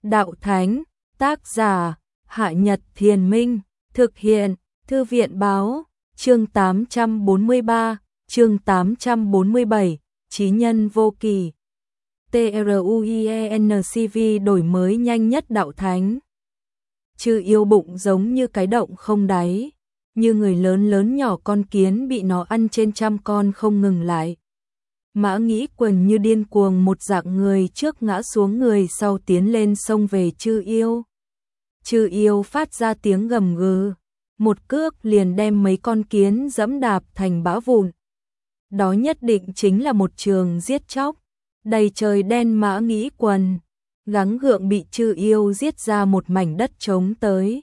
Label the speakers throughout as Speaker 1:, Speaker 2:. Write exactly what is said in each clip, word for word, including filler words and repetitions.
Speaker 1: Đạo Thánh, tác giả, Hạ Nhật Thiền Minh, thực hiện, Thư viện Báo, chương tám trăm bốn mươi ba, chương tám trăm bốn mươi bảy, Chí nhân vô kỳ. TRUIENCV đổi mới nhanh nhất Đạo Thánh. Chư yêu bụng giống như cái động không đáy, như người lớn lớn nhỏ con kiến bị nó ăn trên trăm con không ngừng lại. Mã Nghĩ Quần như điên cuồng một dạng người trước ngã xuống người sau tiến lên xông về chư yêu. Chư yêu phát ra tiếng gầm gừ, một cước liền đem mấy con kiến dẫm đạp thành bã vụn. Đó nhất định chính là một trường giết chóc, đầy trời đen. Mã Nghĩ Quần gắng gượng bị chư yêu giết ra một mảnh đất trống tới.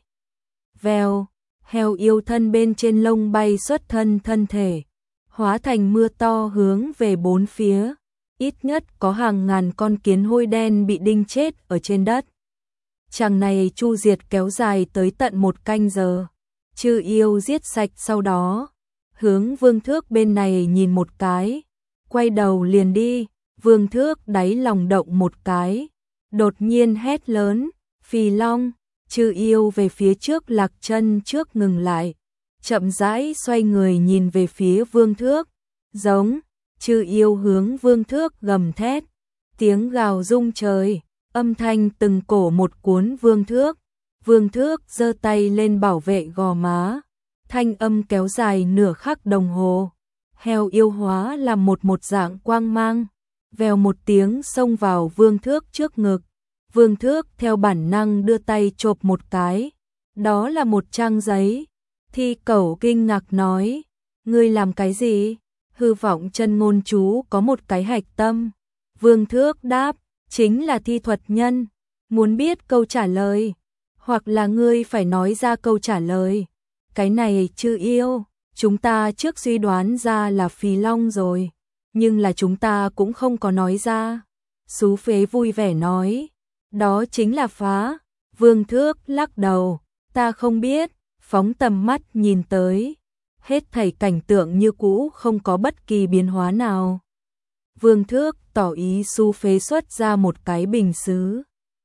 Speaker 1: Vèo, heo yêu thân bên trên lông bay xuất thân thân thể, hóa thành mưa to hướng về bốn phía, ít nhất có hàng ngàn con kiến hôi đen bị đinh chết ở trên đất. Chàng này chu diệt kéo dài tới tận một canh giờ, chư yêu giết sạch sau đó, hướng Vương Thước bên này nhìn một cái, quay đầu liền đi. Vương Thước đáy lòng động một cái, đột nhiên hét lớn, Phì Long. Chư yêu về phía trước lạc chân trước ngừng lại, chậm rãi xoay người nhìn về phía Vương Thước, giống. Chư yêu hướng Vương Thước gầm thét, tiếng gào rung trời, âm thanh từng cổ một cuốn Vương Thước. Vương Thước giơ tay lên bảo vệ gò má, thanh âm kéo dài nửa khắc đồng hồ. Heo yêu hóa làm một một dạng quang mang, vèo một tiếng xông vào Vương Thước trước ngực. Vương Thước theo bản năng đưa tay chộp một cái, đó là một trang giấy. Thi Cẩu kinh ngạc nói, ngươi làm cái gì? Hư Vọng Chân Ngôn Chú có một cái hạch tâm. Vương Thước đáp, chính là thi thuật nhân. Muốn biết câu trả lời, hoặc là ngươi phải nói ra câu trả lời. Cái này chư yêu, chúng ta trước suy đoán ra là Phì Long rồi, nhưng là chúng ta cũng không có nói ra. Xú Phế vui vẻ nói, đó chính là phá. Vương Thước lắc đầu, ta không biết. Phóng tầm mắt nhìn tới, hết thảy cảnh tượng như cũ, không có bất kỳ biến hóa nào. Vương Thước tỏ ý Xú Phế xuất ra một cái bình sứ,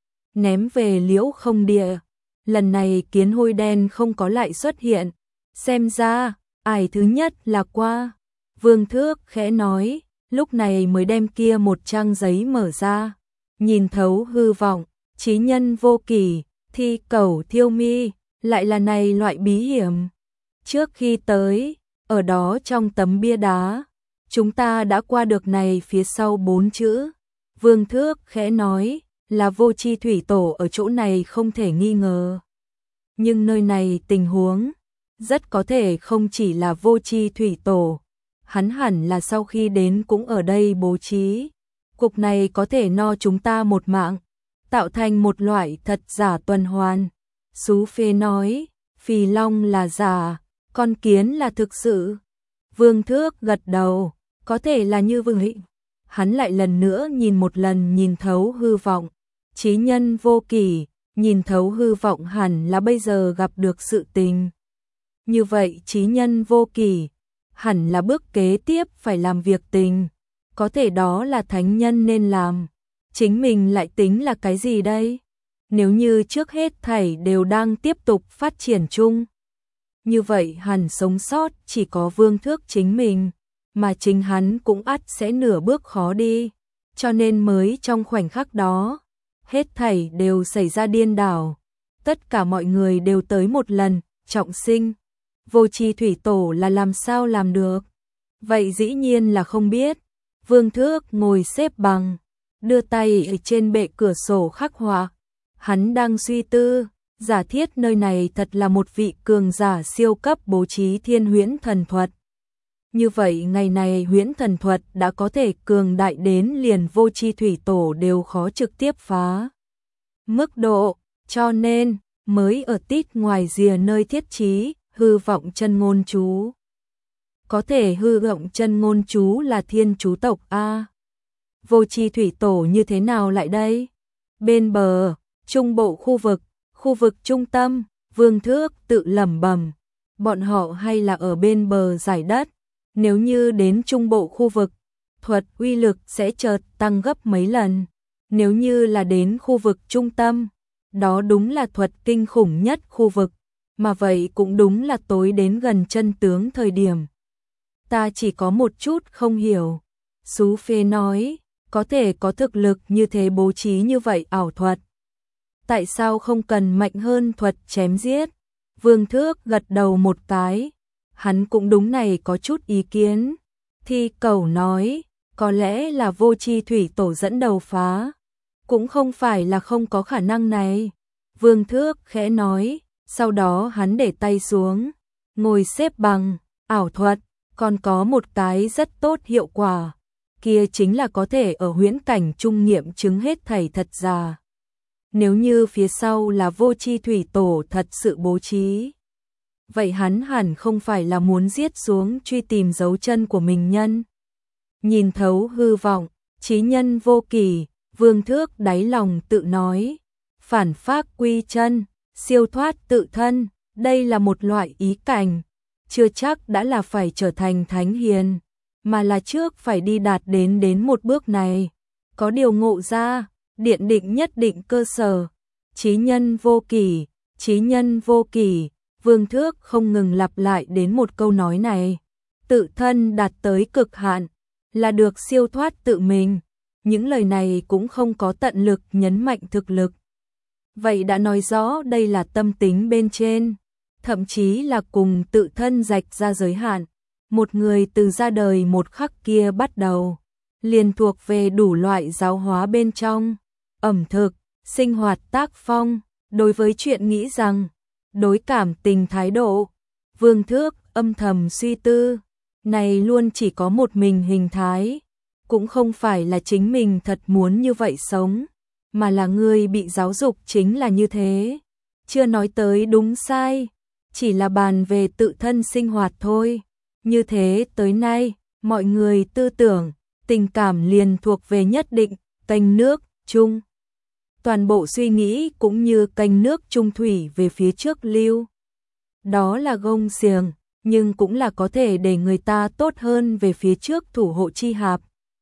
Speaker 1: ném về Liễu Không Địa. Lần này kiến hôi đen không có lại xuất hiện, xem ra ải thứ nhất là qua. Vương Thước khẽ nói, lúc này mới đem kia một trang giấy mở ra, nhìn thấu hư vọng, chí nhân vô kỳ, Thi Cẩu thiêu mi, lại là này loại bí hiểm. Trước khi tới, ở đó trong tấm bia đá, chúng ta đã qua được này phía sau bốn chữ. Vương Thước khẽ nói, là Vô Chi Thủy Tổ ở chỗ này không thể nghi ngờ. Nhưng nơi này tình huống, rất có thể không chỉ là Vô Chi Thủy Tổ. Hắn hẳn là sau khi đến cũng ở đây bố trí. Cục này có thể no chúng ta một mạng, tạo thành một loại thật giả tuần hoàn. Xú Phế nói, Phì Long là giả, con kiến là thực sự. Vương Thước gật đầu, có thể là như vậy. Hắn lại lần nữa nhìn một lần, nhìn thấu hư vọng, chí nhân vô kỳ, nhìn thấu hư vọng hẳn là bây giờ gặp được sự tình. Như vậy chí nhân vô kỳ, hẳn là bước kế tiếp phải làm việc tình. Có thể đó là thánh nhân nên làm. Chính mình lại tính là cái gì đây? Nếu như trước hết thảy đều đang tiếp tục phát triển chung, như vậy hẳn sống sót chỉ có Vương Thước chính mình, mà chính hắn cũng ắt sẽ nửa bước khó đi. Cho nên mới trong khoảnh khắc đó, hết thảy đều xảy ra điên đảo. Tất cả mọi người đều tới một lần, trọng sinh. Vô Chi Thủy Tổ là làm sao làm được? Vậy dĩ nhiên là không biết. Vương Thước ngồi xếp bằng, đưa tay ở trên bệ cửa sổ khắc họa. Hắn đang suy tư, giả thiết nơi này thật là một vị cường giả siêu cấp bố trí thiên huyễn thần thuật. Như vậy ngày này huyễn thần thuật đã có thể cường đại đến liền Vô Chi Thủy Tổ đều khó trực tiếp phá mức độ, cho nên mới ở tít ngoài rìa nơi thiết trí Hư Vọng Chân Ngôn Chú. Có thể Hư Vọng Chân Ngôn Chú là thiên chú tộc a. Vô Chi Thủy Tổ như thế nào lại đây? Bên bờ, trung bộ khu vực, khu vực trung tâm, Vương Thước tự lẩm bẩm, bọn họ hay là ở bên bờ giải đất. Nếu như đến trung bộ khu vực, thuật uy lực sẽ chợt tăng gấp mấy lần. Nếu như là đến khu vực trung tâm, đó đúng là thuật kinh khủng nhất khu vực, mà vậy cũng đúng là tối đến gần chân tướng thời điểm. Ta chỉ có một chút không hiểu. Sú Phê nói, có thể có thực lực như thế bố trí như vậy ảo thuật. Tại sao không cần mạnh hơn thuật chém giết? Vương Thước gật đầu một cái. Hắn cũng đúng này có chút ý kiến. Thi Cẩu nói, có lẽ là Vô Chi Thủy Tổ dẫn đầu phá. Cũng không phải là không có khả năng này. Vương Thước khẽ nói, sau đó hắn để tay xuống, ngồi xếp bằng, ảo thuật, còn có một cái rất tốt hiệu quả. Kia chính là có thể ở huyễn cảnh trung nghiệm chứng hết thảy thật giả. Nếu như phía sau là Vô Chi Thủy Tổ thật sự bố trí, vậy hắn hẳn không phải là muốn giết xuống truy tìm dấu chân của mình nhân. Nhìn thấu hư vọng, chí nhân vô kỳ, Vương Thước đáy lòng tự nói, phản phác quy chân, siêu thoát tự thân, đây là một loại ý cảnh, chưa chắc đã là phải trở thành thánh hiền, mà là trước phải đi đạt đến đến một bước này, có điều ngộ ra, điện định nhất định cơ sở, chí nhân vô kỳ, chí nhân vô kỳ, Vương Thước không ngừng lặp lại đến một câu nói này, tự thân đạt tới cực hạn, là được siêu thoát tự mình, những lời này cũng không có tận lực nhấn mạnh thực lực. Vậy đã nói rõ đây là tâm tính bên trên, thậm chí là cùng tự thân rạch ra giới hạn. Một người từ ra đời một khắc kia bắt đầu, liền thuộc về đủ loại giáo hóa bên trong, ẩm thực, sinh hoạt tác phong, đối với chuyện nghĩ rằng, đối cảm tình thái độ. Vương Thước âm thầm suy tư, này luôn chỉ có một mình hình thái, cũng không phải là chính mình thật muốn như vậy sống, mà là người bị giáo dục chính là như thế. Chưa nói tới đúng sai, chỉ là bàn về tự thân sinh hoạt thôi. Như thế tới nay, mọi người tư tưởng, tình cảm liền thuộc về nhất định, kênh nước, chung. Toàn bộ suy nghĩ cũng như kênh nước trung thủy về phía trước lưu. Đó là gông xiềng, nhưng cũng là có thể để người ta tốt hơn về phía trước thủ hộ chi hạp.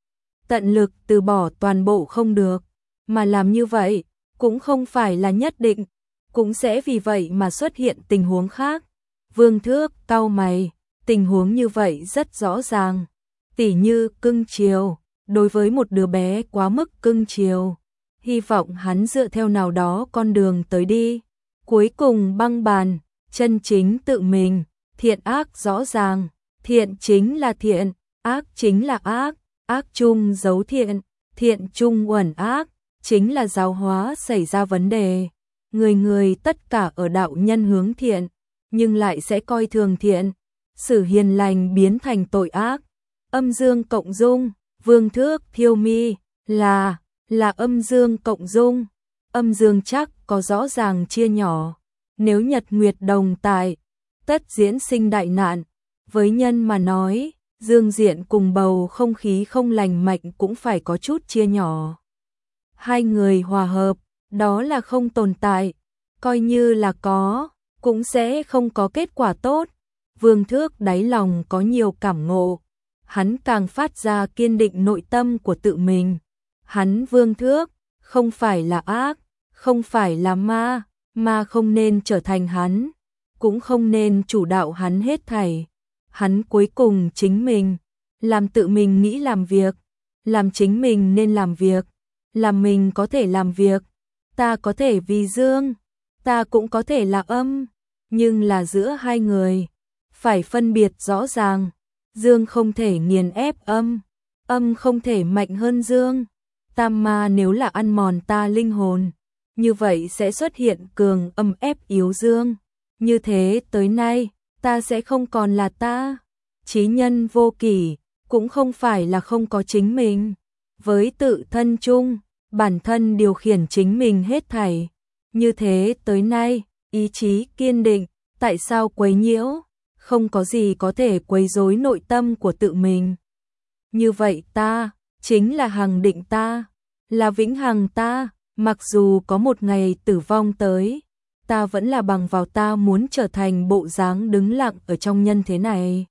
Speaker 1: Tận lực từ bỏ toàn bộ không được, mà làm như vậy, cũng không phải là nhất định, cũng sẽ vì vậy mà xuất hiện tình huống khác. Vương Thước cau mày, tình huống như vậy rất rõ ràng, tỉ như cưng chiều, đối với một đứa bé quá mức cưng chiều, hy vọng hắn dựa theo nào đó con đường tới đi, cuối cùng băng bàn, chân chính tự mình, thiện ác rõ ràng, thiện chính là thiện, ác chính là ác, ác chung giấu thiện, thiện chung uẩn ác, chính là giáo hóa xảy ra vấn đề. Người người tất cả ở đạo nhân hướng thiện, nhưng lại sẽ coi thường thiện, xử hiền lành biến thành tội ác. Âm dương cộng dung, Vương Thước thiêu mi, là, là âm dương cộng dung. Âm dương chắc có rõ ràng chia nhỏ, nếu nhật nguyệt đồng tại, tất diễn sinh đại nạn. Với nhân mà nói, dương diện cùng bầu không khí không lành mạnh cũng phải có chút chia nhỏ. Hai người hòa hợp, đó là không tồn tại, coi như là có, cũng sẽ không có kết quả tốt. Vương Thước đáy lòng có nhiều cảm ngộ, hắn càng phát ra kiên định nội tâm của tự mình. Hắn Vương Thước, không phải là ác, không phải là ma, ma không nên trở thành hắn, cũng không nên chủ đạo hắn hết thảy. Hắn cuối cùng chính mình, làm tự mình nghĩ làm việc, làm chính mình nên làm việc, làm mình có thể làm việc. Ta có thể vì dương, ta cũng có thể là âm, nhưng là giữa hai người, phải phân biệt rõ ràng, dương không thể nghiền ép âm, âm không thể mạnh hơn dương. Tam ma nếu là ăn mòn ta linh hồn, như vậy sẽ xuất hiện cường âm ép yếu dương. Như thế tới nay, ta sẽ không còn là ta. Chí nhân vô kỷ, cũng không phải là không có chính mình. Với tự thân chung, bản thân điều khiển chính mình hết thảy. Như thế tới nay, ý chí kiên định, tại sao quấy nhiễu? Không có gì có thể quấy rối nội tâm của tự mình. Như vậy ta, chính là hằng định ta, là vĩnh hằng ta, mặc dù có một ngày tử vong tới, ta vẫn là bằng vào ta muốn trở thành bộ dáng đứng lặng ở trong nhân thế này.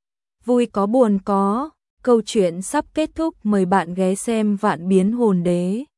Speaker 1: Vui có buồn có, câu chuyện sắp kết thúc, mời bạn ghé xem Vạn Biến Hồn Đế.